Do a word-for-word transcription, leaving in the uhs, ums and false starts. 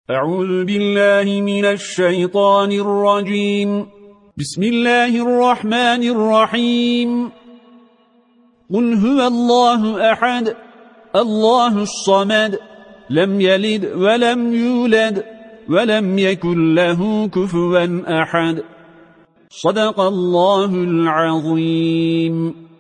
أعوذ بالله من الشيطان الرجيم. بسم الله الرحمن الرحيم. قل هو الله أحد الله الصمد لم يلد ولم يولد ولم يكن له كفوا أحد. صدق الله العظيم.